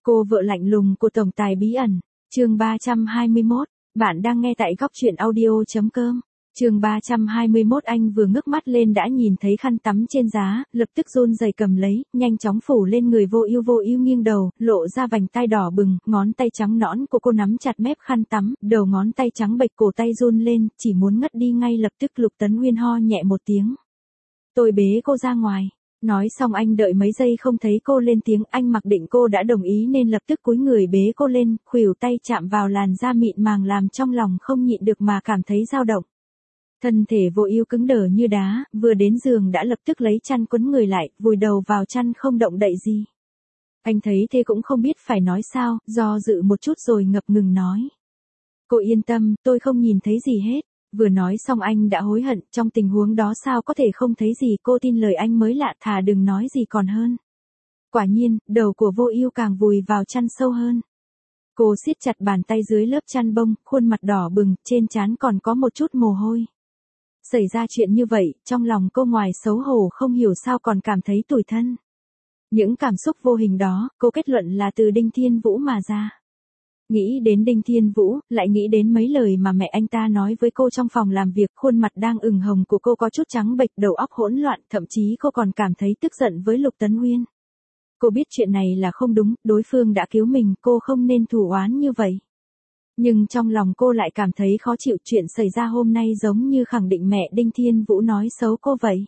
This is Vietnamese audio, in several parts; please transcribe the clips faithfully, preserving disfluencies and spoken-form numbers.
Cô vợ lạnh lùng của tổng tài bí ẩn, chương ba trăm hai mươi mốt, bạn đang nghe tại góc truyện audio.com. Chương ba trăm hai mươi mốt anh vừa ngước mắt lên đã nhìn thấy khăn tắm trên giá, lập tức run rẩy cầm lấy, nhanh chóng phủ lên người Vô Ưu. Vô Ưu nghiêng đầu, lộ ra vành tai đỏ bừng, ngón tay trắng nõn của cô nắm chặt mép khăn tắm, đầu ngón tay trắng bệch cổ tay run lên, chỉ muốn ngất đi ngay lập tức. Lục Tấn Nguyên ho nhẹ một tiếng. Tôi bế cô ra ngoài. Nói xong anh đợi mấy giây không thấy cô lên tiếng, anh mặc định cô đã đồng ý nên lập tức cúi người bế cô lên, khuỷu tay chạm vào làn da mịn màng làm trong lòng không nhịn được mà cảm thấy dao động. Thân thể Vô Ưu cứng đờ như đá, vừa đến giường đã lập tức lấy chăn quấn người lại, vùi đầu vào chăn không động đậy gì. Anh thấy thế cũng không biết phải nói sao, do dự một chút rồi ngập ngừng nói. Cô yên tâm, tôi không nhìn thấy gì hết. Vừa nói xong anh đã hối hận, trong tình huống đó sao có thể không thấy gì, cô tin lời anh mới lạ, thà đừng nói gì còn hơn. Quả nhiên, đầu của Vô Ưu càng vùi vào chăn sâu hơn. Cô siết chặt bàn tay dưới lớp chăn bông, khuôn mặt đỏ bừng, trên trán còn có một chút mồ hôi. Xảy ra chuyện như vậy, trong lòng cô ngoài xấu hổ không hiểu sao còn cảm thấy tủi thân. Những cảm xúc vô hình đó, cô kết luận là từ Đinh Thiên Vũ mà ra. Nghĩ đến Đinh Thiên Vũ, lại nghĩ đến mấy lời mà mẹ anh ta nói với cô trong phòng làm việc, khuôn mặt đang ửng hồng của cô có chút trắng bệch, đầu óc hỗn loạn, thậm chí cô còn cảm thấy tức giận với Lục Tấn Nguyên. Cô biết chuyện này là không đúng, đối phương đã cứu mình, cô không nên thù oán như vậy. Nhưng trong lòng cô lại cảm thấy khó chịu, chuyện xảy ra hôm nay giống như khẳng định mẹ Đinh Thiên Vũ nói xấu cô vậy.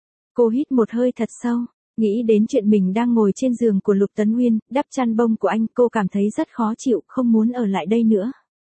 Cô hít một hơi thật sâu. Nghĩ đến chuyện mình đang ngồi trên giường của Lục Tấn Nguyên, đắp chăn bông của anh, cô cảm thấy rất khó chịu, không muốn ở lại đây nữa.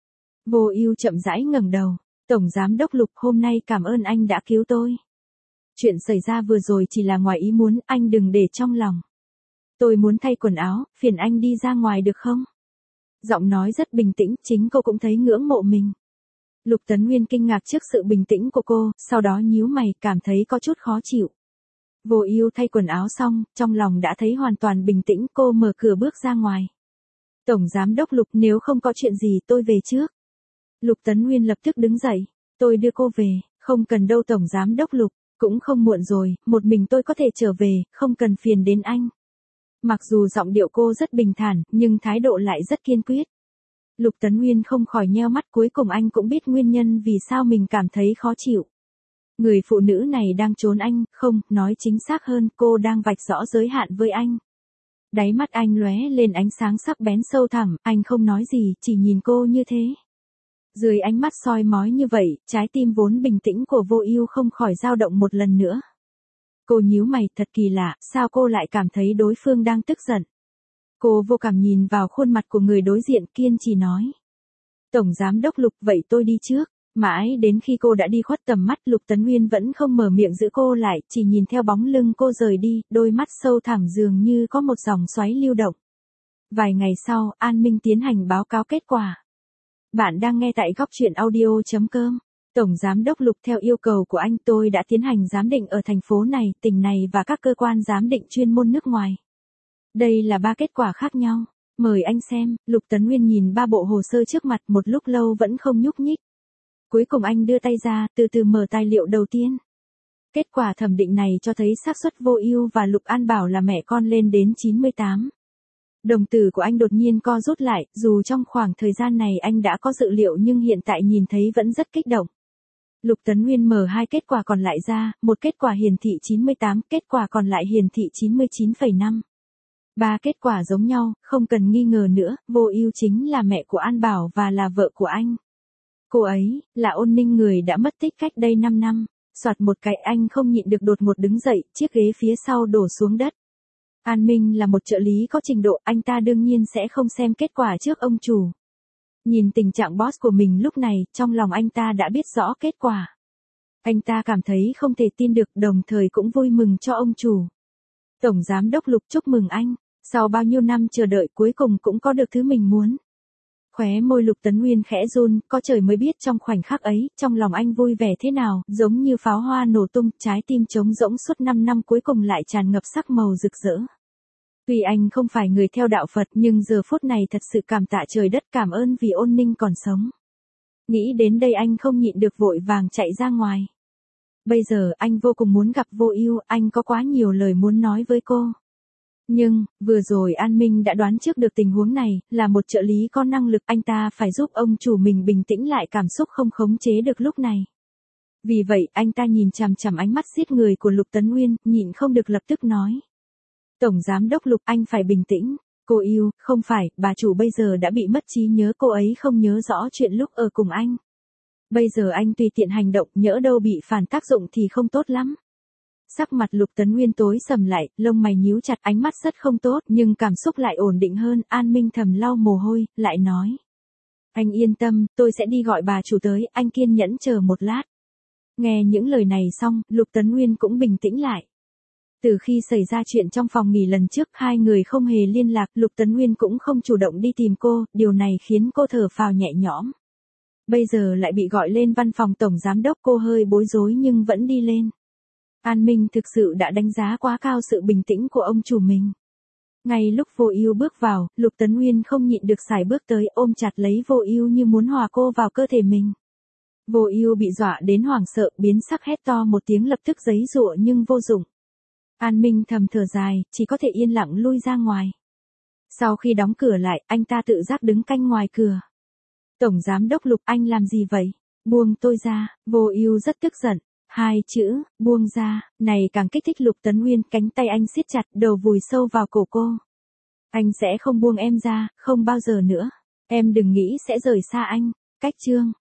Vô Ưu chậm rãi ngẩng đầu. Tổng giám đốc Lục, hôm nay cảm ơn anh đã cứu tôi. Chuyện xảy ra vừa rồi chỉ là ngoài ý muốn, anh đừng để trong lòng. Tôi muốn thay quần áo, phiền anh đi ra ngoài được không? Giọng nói rất bình tĩnh, chính cô cũng thấy ngưỡng mộ mình. Lục Tấn Nguyên kinh ngạc trước sự bình tĩnh của cô, sau đó nhíu mày, cảm thấy có chút khó chịu. Vô Ưu thay quần áo xong, trong lòng đã thấy hoàn toàn bình tĩnh, cô mở cửa bước ra ngoài. Tổng giám đốc Lục, nếu không có chuyện gì tôi về trước. Lục Tấn Nguyên lập tức đứng dậy. Tôi đưa cô về. Không cần đâu tổng giám đốc Lục, cũng không muộn rồi, một mình tôi có thể trở về, không cần phiền đến anh. Mặc dù giọng điệu cô rất bình thản, nhưng thái độ lại rất kiên quyết. Lục Tấn Nguyên không khỏi nheo mắt, cuối cùng anh cũng biết nguyên nhân vì sao mình cảm thấy khó chịu. Người phụ nữ này đang trốn anh, không, nói chính xác hơn, cô đang vạch rõ giới hạn với anh. Đáy mắt anh lóe lên ánh sáng sắc bén sâu thẳm, anh không nói gì, chỉ nhìn cô như thế. Dưới ánh mắt soi mói như vậy, trái tim vốn bình tĩnh của Vô Ưu không khỏi dao động một lần nữa. Cô nhíu mày, thật kỳ lạ, sao cô lại cảm thấy đối phương đang tức giận. Cô vô cảm nhìn vào khuôn mặt của người đối diện, kiên trì nói. Tổng giám đốc Lục, vậy tôi đi trước. Mãi đến khi cô đã đi khuất tầm mắt, Lục Tấn Nguyên vẫn không mở miệng giữ cô lại, chỉ nhìn theo bóng lưng cô rời đi, đôi mắt sâu thẳm dường như có một dòng xoáy lưu động. Vài ngày sau, An Minh tiến hành báo cáo kết quả. Bạn đang nghe tại góc truyện audio.com. Tổng giám đốc Lục, theo yêu cầu của anh, tôi đã tiến hành giám định ở thành phố này, tỉnh này và các cơ quan giám định chuyên môn nước ngoài. Đây là ba kết quả khác nhau. Mời anh xem. Lục Tấn Nguyên nhìn ba bộ hồ sơ trước mặt một lúc lâu vẫn không nhúc nhích. Cuối cùng anh đưa tay ra, từ từ mở tài liệu đầu tiên. Kết quả thẩm định này cho thấy xác suất Vô Ưu và Lục An Bảo là mẹ con lên đến chín mươi tám. Đồng tử của anh đột nhiên co rút lại, dù trong khoảng thời gian này anh đã có dự liệu nhưng hiện tại nhìn thấy vẫn rất kích động. Lục Tấn Nguyên mở hai kết quả còn lại ra, một kết quả hiển thị chín mươi tám, kết quả còn lại hiển thị chín mươi chín phẩy năm. Ba kết quả giống nhau, không cần nghi ngờ nữa, Vô Ưu chính là mẹ của An Bảo và là vợ của anh. Cô ấy, là Ôn Ninh, người đã mất tích cách đây năm năm. Soạt một cái anh không nhịn được đột ngột đứng dậy, chiếc ghế phía sau đổ xuống đất. An Minh là một trợ lý có trình độ, anh ta đương nhiên sẽ không xem kết quả trước ông chủ. Nhìn tình trạng boss của mình lúc này, trong lòng anh ta đã biết rõ kết quả. Anh ta cảm thấy không thể tin được, đồng thời cũng vui mừng cho ông chủ. Tổng giám đốc Lục, chúc mừng anh, sau bao nhiêu năm chờ đợi cuối cùng cũng có được thứ mình muốn. Khóe môi Lục Tấn Nguyên khẽ run, có trời mới biết trong khoảnh khắc ấy, trong lòng anh vui vẻ thế nào, giống như pháo hoa nổ tung, trái tim trống rỗng suốt năm năm cuối cùng lại tràn ngập sắc màu rực rỡ. Tuy anh không phải người theo đạo Phật nhưng giờ phút này thật sự cảm tạ trời đất, cảm ơn vì Ôn Ninh còn sống. Nghĩ đến đây anh không nhịn được vội vàng chạy ra ngoài. Bây giờ anh vô cùng muốn gặp Vô Ưu, anh có quá nhiều lời muốn nói với cô. Nhưng, vừa rồi An Minh đã đoán trước được tình huống này, là một trợ lý có năng lực, anh ta phải giúp ông chủ mình bình tĩnh lại cảm xúc không khống chế được lúc này. Vì vậy, anh ta nhìn chằm chằm ánh mắt giết người của Lục Tấn Nguyên, nhịn không được lập tức nói. Tổng giám đốc Lục, anh phải bình tĩnh. Cô yêu, không phải, bà chủ bây giờ đã bị mất trí nhớ, cô ấy không nhớ rõ chuyện lúc ở cùng anh. Bây giờ anh tùy tiện hành động, nhỡ đâu bị phản tác dụng thì không tốt lắm. Sắc mặt Lục Tấn Nguyên tối sầm lại, lông mày nhíu chặt, ánh mắt rất không tốt, nhưng cảm xúc lại ổn định hơn. An Minh thầm lau mồ hôi, lại nói. Anh yên tâm, tôi sẽ đi gọi bà chủ tới, anh kiên nhẫn chờ một lát. Nghe những lời này xong, Lục Tấn Nguyên cũng bình tĩnh lại. Từ khi xảy ra chuyện trong phòng nghỉ lần trước, hai người không hề liên lạc, Lục Tấn Nguyên cũng không chủ động đi tìm cô, điều này khiến cô thở phào nhẹ nhõm. Bây giờ lại bị gọi lên văn phòng tổng giám đốc, cô hơi bối rối nhưng vẫn đi lên. An Minh thực sự đã đánh giá quá cao sự bình tĩnh của ông chủ mình. Ngay lúc Vô Ưu bước vào, Lục Tấn Nguyên không nhịn được sải bước tới, ôm chặt lấy Vô Ưu như muốn hòa cô vào cơ thể mình. Vô Ưu bị dọa đến hoảng sợ, biến sắc hét to một tiếng, lập tức giãy giụa nhưng vô dụng. An Minh thầm thở dài, chỉ có thể yên lặng lui ra ngoài. Sau khi đóng cửa lại, anh ta tự giác đứng canh ngoài cửa. Tổng giám đốc Lục, anh làm gì vậy? Buông tôi ra. Vô Ưu rất tức giận. Hai chữ, buông ra, này càng kích thích Lục Tấn Nguyên, cánh tay anh siết chặt, đầu vùi sâu vào cổ cô. Anh sẽ không buông em ra, không bao giờ nữa. Em đừng nghĩ sẽ rời xa anh. Cách chương